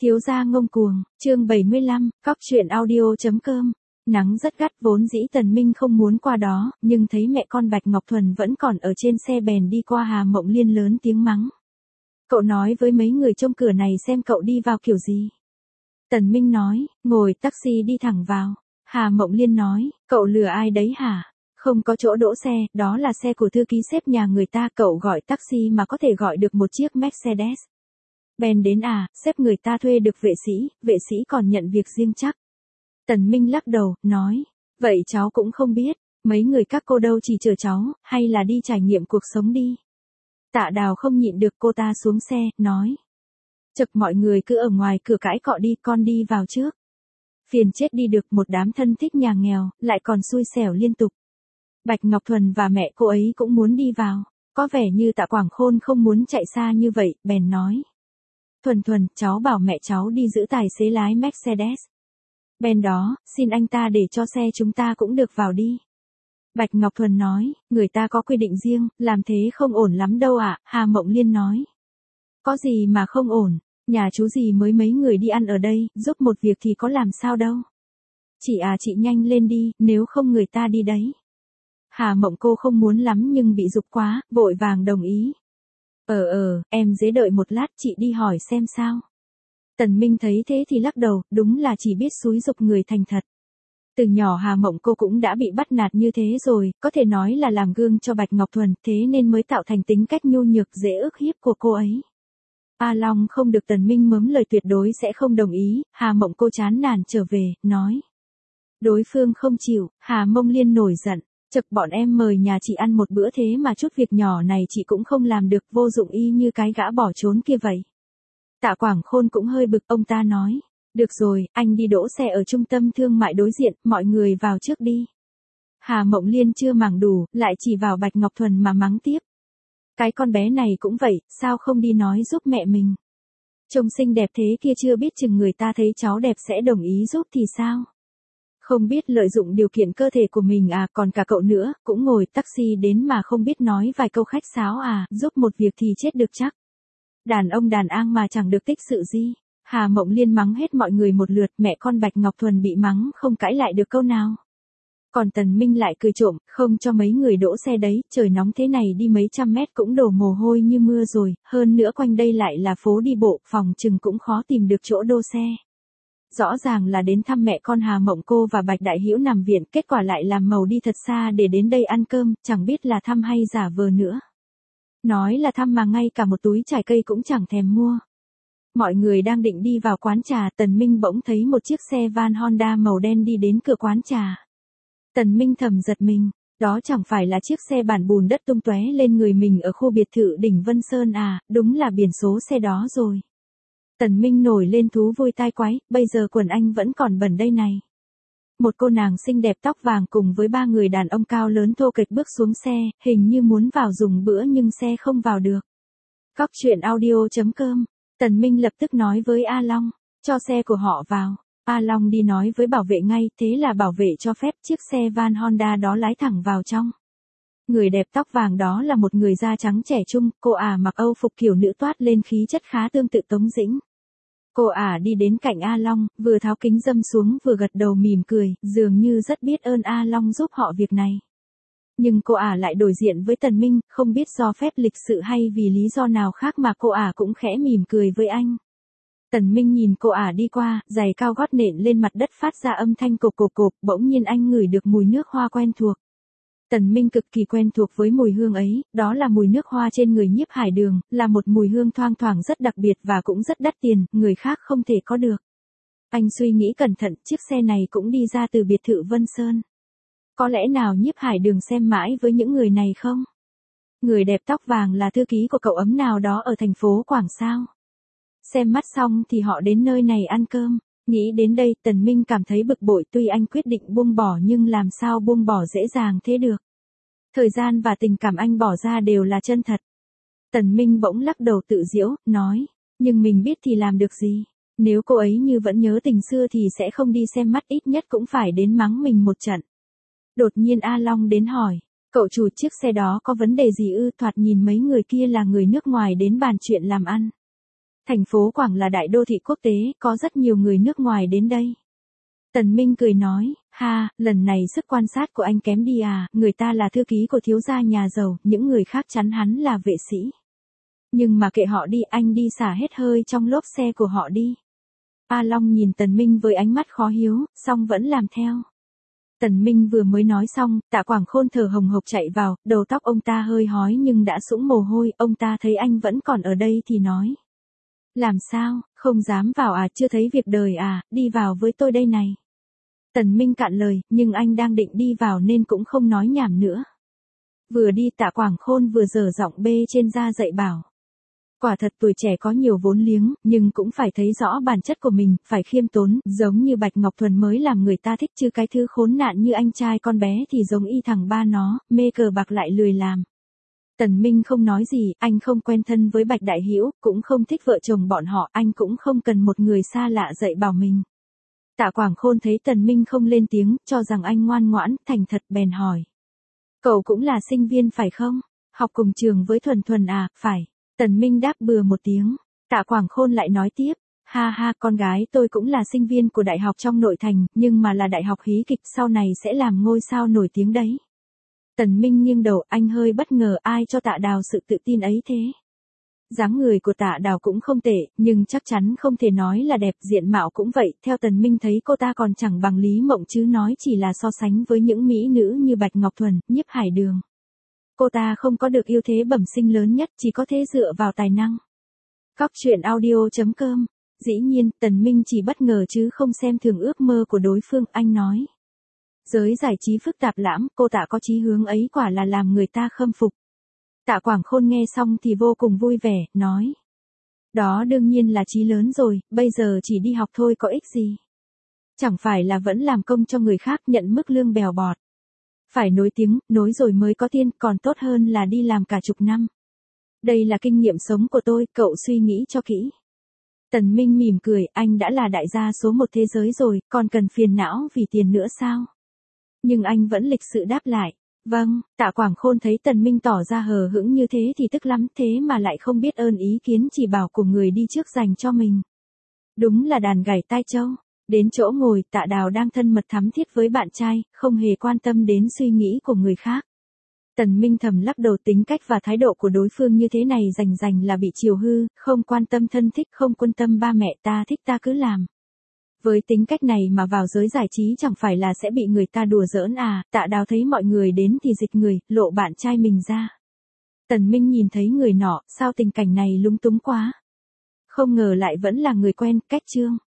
Thiếu gia ngông cuồng, chương 75, cóc truyện audio.com. Nắng rất gắt vốn dĩ Tần Minh không muốn qua đó, nhưng thấy mẹ con Bạch Ngọc Thuần vẫn còn ở trên xe bèn đi qua Hà Mộng Liên lớn tiếng mắng. Cậu nói với mấy người trông cửa này xem cậu đi vào kiểu gì. Tần Minh nói, ngồi taxi đi thẳng vào. Hà Mộng Liên nói, cậu lừa ai đấy hả? Không có chỗ đỗ xe, đó là xe của thư ký sếp nhà người ta, cậu gọi taxi mà có thể gọi được một chiếc Mercedes. Bèn đến à, sếp người ta thuê được vệ sĩ còn nhận việc riêng chắc. Tần Minh lắc đầu, nói, vậy cháu cũng không biết, mấy người các cô đâu chỉ chờ cháu, hay là đi trải nghiệm cuộc sống đi. Tạ Đào không nhịn được, cô ta xuống xe, nói. Chực mọi người cứ ở ngoài cửa cãi cọ đi, con đi vào trước. Phiền chết đi được, một đám thân thích nhà nghèo, lại còn xui xẻo liên tục. Bạch Ngọc Thuần và mẹ cô ấy cũng muốn đi vào, có vẻ như Tạ Quảng Khôn không muốn chạy xa như vậy, bèn nói. Thuần, cháu bảo mẹ cháu đi giữ tài xế lái Mercedes. Bên đó, xin anh ta để cho xe chúng ta cũng được vào đi. Bạch Ngọc Thuần nói, người ta có quy định riêng, làm thế không ổn lắm đâu ạ, Hà Mộng Liên nói. Có gì mà không ổn, nhà chú gì mới mấy người đi ăn ở đây, giúp một việc thì có làm sao đâu. Chị nhanh lên đi, nếu không người ta đi đấy. Hà Mộng cô không muốn lắm nhưng bị giục quá, vội vàng đồng ý. Em dễ đợi một lát, chị đi hỏi xem sao. Tần Minh thấy thế thì lắc đầu, đúng là chỉ biết xúi giục người thành thật. Từ nhỏ Hà Mộng cô cũng đã bị bắt nạt như thế rồi, có thể nói là làm gương cho Bạch Ngọc Thuần, thế nên mới tạo thành tính cách nhu nhược dễ ức hiếp của cô ấy. A Long không được Tần Minh mớm lời tuyệt đối sẽ không đồng ý, Hà Mộng cô chán nản trở về, nói. Đối phương không chịu, Hà Mộng Liên nổi giận. Chực bọn em mời nhà chị ăn một bữa thế mà chút việc nhỏ này chị cũng không làm được, vô dụng y như cái gã bỏ trốn kia vậy. Tạ Quảng Khôn cũng hơi bực, ông ta nói. Được rồi, anh đi đỗ xe ở trung tâm thương mại đối diện, mọi người vào trước đi. Hà Mộng Liên chưa màng đủ, lại chỉ vào Bạch Ngọc Thuần mà mắng tiếp. Cái con bé này cũng vậy, sao không đi nói giúp mẹ mình. Trông xinh đẹp thế kia chưa biết chừng người ta thấy cháu đẹp sẽ đồng ý giúp thì sao. Không biết lợi dụng điều kiện cơ thể của mình à, còn cả cậu nữa, cũng ngồi taxi đến mà không biết nói vài câu khách sáo à, giúp một việc thì chết được chắc. Đàn ông đàn an mà chẳng được tích sự gì. Hà Mộng Liên mắng hết mọi người một lượt, mẹ con Bạch Ngọc Thuần bị mắng không cãi lại được câu nào. Còn Tần Minh lại cười trộm, không cho mấy người đỗ xe đấy, trời nóng thế này đi mấy trăm mét cũng đổ mồ hôi như mưa rồi, hơn nữa quanh đây lại là phố đi bộ, phòng chừng cũng khó tìm được chỗ đỗ xe. Rõ ràng là đến thăm mẹ con Hà Mộng cô và Bạch Đại Hữu nằm viện, kết quả lại làm màu đi thật xa để đến đây ăn cơm, chẳng biết là thăm hay giả vờ nữa. Nói là thăm mà ngay cả một túi trái cây cũng chẳng thèm mua. Mọi người đang định đi vào quán trà, Tần Minh bỗng thấy một chiếc xe van Honda màu đen đi đến cửa quán trà. Tần Minh thầm giật mình, đó chẳng phải là chiếc xe bản bùn đất tung tóe lên người mình ở khu biệt thự đỉnh Vân Sơn à, đúng là biển số xe đó rồi. Tần Minh nổi lên thú vui tai quái, bây giờ quần anh vẫn còn bẩn đây này. Một cô nàng xinh đẹp tóc vàng cùng với ba người đàn ông cao lớn thô kệch bước xuống xe, hình như muốn vào dùng bữa nhưng xe không vào được. Cóc truyện audio.com. Tần Minh lập tức nói với A Long, cho xe của họ vào. A Long đi nói với bảo vệ ngay, thế là bảo vệ cho phép chiếc xe van Honda đó lái thẳng vào trong. Người đẹp tóc vàng đó là một người da trắng trẻ trung, cô mặc Âu phục kiểu nữ toát lên khí chất khá tương tự Tống Dĩnh. Cô đi đến cạnh A Long, vừa tháo kính râm xuống vừa gật đầu mỉm cười, dường như rất biết ơn A Long giúp họ việc này. Nhưng cô lại đổi diện với Tần Minh, không biết do phép lịch sự hay vì lý do nào khác mà cô cũng khẽ mỉm cười với anh. Tần Minh nhìn cô đi qua, giày cao gót nện lên mặt đất phát ra âm thanh cộp, bỗng nhiên anh ngửi được mùi nước hoa quen thuộc. Tần Minh cực kỳ quen thuộc với mùi hương ấy, đó là mùi nước hoa trên người Nhiếp Hải Đường, là một mùi hương thoang thoảng rất đặc biệt và cũng rất đắt tiền, người khác không thể có được. Anh suy nghĩ cẩn thận, chiếc xe này cũng đi ra từ biệt thự Vân Sơn. Có lẽ nào Nhiếp Hải Đường xem mãi với những người này không? Người đẹp tóc vàng là thư ký của cậu ấm nào đó ở thành phố Quảng sao? Xem mắt xong thì họ đến nơi này ăn cơm. Nghĩ đến đây, Tần Minh cảm thấy bực bội, tuy anh quyết định buông bỏ nhưng làm sao buông bỏ dễ dàng thế được. Thời gian và tình cảm anh bỏ ra đều là chân thật. Tần Minh bỗng lắc đầu tự giễu, nói, nhưng mình biết thì làm được gì. Nếu cô ấy như vẫn nhớ tình xưa thì sẽ không đi xem mắt, ít nhất cũng phải đến mắng mình một trận. Đột nhiên A Long đến hỏi, cậu chủ chiếc xe đó có vấn đề gì ư? Thoạt nhìn mấy người kia là người nước ngoài đến bàn chuyện làm ăn. Thành phố Quảng là đại đô thị quốc tế, có rất nhiều người nước ngoài đến đây. Tần Minh cười nói, ha, lần này sức quan sát của anh kém đi à, người ta là thư ký của thiếu gia nhà giàu, những người khác chắn hắn là vệ sĩ. Nhưng mà kệ họ đi, anh đi xả hết hơi trong lốp xe của họ đi. A Long nhìn Tần Minh với ánh mắt khó hiếu, song vẫn làm theo. Tần Minh vừa mới nói xong, Tạ Quảng Khôn thở hồng hộc chạy vào, đầu tóc ông ta hơi hói nhưng đã sũng mồ hôi, ông ta thấy anh vẫn còn ở đây thì nói. Làm sao, không dám vào à, chưa thấy việc đời à, đi vào với tôi đây này. Tần Minh cạn lời, nhưng anh đang định đi vào nên cũng không nói nhảm nữa. Vừa đi Tạ Quảng Khôn vừa dở giọng bê trên da dạy bảo. Quả thật tuổi trẻ có nhiều vốn liếng, nhưng cũng phải thấy rõ bản chất của mình, phải khiêm tốn, giống như Bạch Ngọc Thuần mới làm người ta thích chứ cái thứ khốn nạn như anh trai con bé thì giống y thằng ba nó, mê cờ bạc lại lười làm. Tần Minh không nói gì, anh không quen thân với Bạch Đại Hữu, cũng không thích vợ chồng bọn họ, anh cũng không cần một người xa lạ dạy bảo mình. Tạ Quảng Khôn thấy Tần Minh không lên tiếng, cho rằng anh ngoan ngoãn, thành thật bèn hỏi. Cậu cũng là sinh viên phải không? Học cùng trường với Thuần Thuần à, phải. Tần Minh đáp bừa một tiếng. Tạ Quảng Khôn lại nói tiếp. Ha ha, con gái tôi cũng là sinh viên của đại học trong nội thành, nhưng mà là đại học hí kịch, sau này sẽ làm ngôi sao nổi tiếng đấy. Tần Minh nghiêng đầu, anh hơi bất ngờ, ai cho Tạ Đào sự tự tin ấy thế. Dáng người của Tạ Đào cũng không tệ, nhưng chắc chắn không thể nói là đẹp, diện mạo cũng vậy, theo Tần Minh thấy cô ta còn chẳng bằng Lý Mộng chứ nói chỉ là so sánh với những mỹ nữ như Bạch Ngọc Thuần, Nhiếp Hải Đường. Cô ta không có được ưu thế bẩm sinh lớn nhất, chỉ có thể dựa vào tài năng. Cóc truyện audio.com. Dĩ nhiên, Tần Minh chỉ bất ngờ chứ không xem thường ước mơ của đối phương, anh nói. Giới giải trí phức tạp lắm, cô Tạ có chí hướng ấy quả là làm người ta khâm phục. Tạ Quảng Khôn nghe xong thì vô cùng vui vẻ, nói. Đó đương nhiên là chí lớn rồi, bây giờ chỉ đi học thôi có ích gì. Chẳng phải là vẫn làm công cho người khác nhận mức lương bèo bọt. Phải nổi tiếng, nối rồi mới có tiền, còn tốt hơn là đi làm cả chục năm. Đây là kinh nghiệm sống của tôi, cậu suy nghĩ cho kỹ. Tần Minh mỉm cười, anh đã là đại gia số một thế giới rồi, còn cần phiền não vì tiền nữa sao? Nhưng anh vẫn lịch sự đáp lại. Vâng, Tạ Quảng Khôn thấy Tần Minh tỏ ra hờ hững như thế thì tức lắm, thế mà lại không biết ơn ý kiến chỉ bảo của người đi trước dành cho mình. Đúng là đàn gảy tai trâu. Đến chỗ ngồi, Tạ Đào đang thân mật thắm thiết với bạn trai, không hề quan tâm đến suy nghĩ của người khác. Tần Minh thầm lắc đầu, tính cách và thái độ của đối phương như thế này rành là bị chiều hư, không quan tâm thân thích, không quan tâm ba mẹ, ta thích ta cứ làm. Với tính cách này mà vào giới giải trí chẳng phải là sẽ bị người ta đùa giỡn à, Tạ Đào thấy mọi người đến thì dịch người, lộ bạn trai mình ra. Tần Minh nhìn thấy người nọ, sao tình cảnh này lúng túng quá. Không ngờ lại vẫn là người quen, cách chương.